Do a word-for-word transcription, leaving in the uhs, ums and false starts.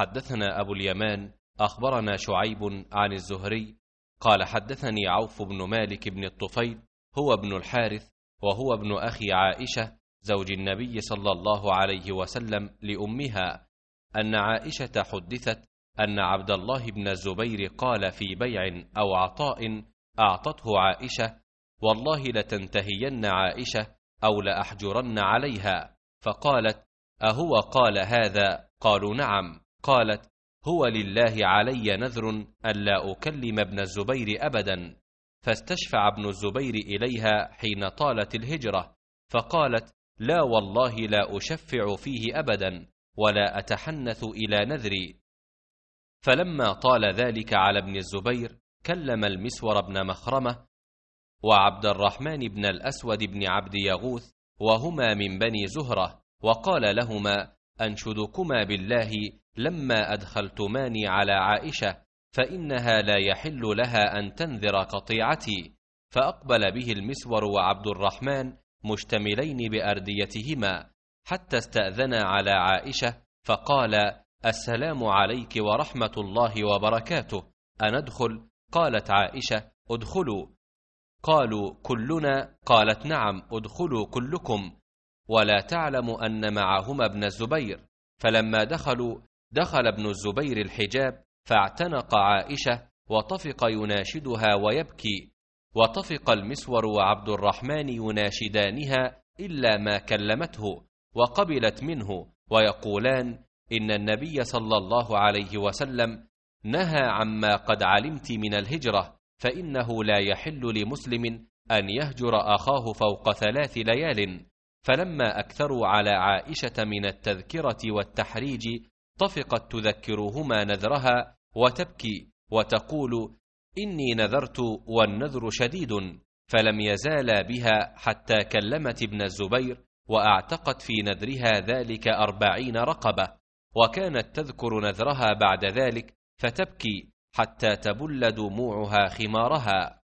حدثنا أبو اليمان أخبرنا شعيب عن الزهري قال حدثني عوف بن مالك بن الطفيل هو ابن الحارث وهو ابن أخي عائشة زوج النبي صلى الله عليه وسلم لأمها أن عائشة حدثت أن عبد الله بن الزبير قال في بيع أو عطاء أعطته عائشة: والله لتنتهين عائشة أو لأحجرن عليها. فقالت: أهو قال هذا؟ قالوا: نعم. قالت: هو لله علي نذر ألا أكلم ابن الزبير أبدا. فاستشفع ابن الزبير إليها حين طالت الهجرة، فقالت: لا والله لا أشفع فيه أبدا ولا أتحنث إلى نذري. فلما طال ذلك على ابن الزبير كلم المسور بن مخرمة وعبد الرحمن بن الأسود بن عبد يغوث وهما من بني زهرة، وقال لهما: أنشدكما بالله لما أدخلتماني على عائشة فإنها لا يحل لها أن تنذر قطيعتي. فأقبل به المسور وعبد الرحمن مشتملين بأرديتهما حتى استأذنا على عائشة، فقال: السلام عليك ورحمة الله وبركاته، أندخل؟ قالت عائشة: ادخلوا. قالوا: كلنا؟ قالت: نعم، ادخلوا كلكم. ولا تعلم أن معهما ابن الزبير. فلما دخلوا دخل ابن الزبير الحجاب فاعتنق عائشة وطفق يناشدها ويبكي، وطفق المسور وعبد الرحمن يناشدانها إلا ما كلمته، وقبلت منه ويقولان: إن النبي صلى الله عليه وسلم نهى عما قد علمت من الهجرة، فإنه لا يحل لمسلم أن يهجر أخاه فوق ثلاث ليال. فلما أكثروا على عائشة من التذكرة والتحريج طفقت تذكرهما نذرها وتبكي وتقول: إني نذرت والنذر شديد. فلم يزالا بها حتى كلمت ابن الزبير وأعتقت في نذرها ذلك أربعين رقبة، وكانت تذكر نذرها بعد ذلك فتبكي حتى تبل دموعها خمارها.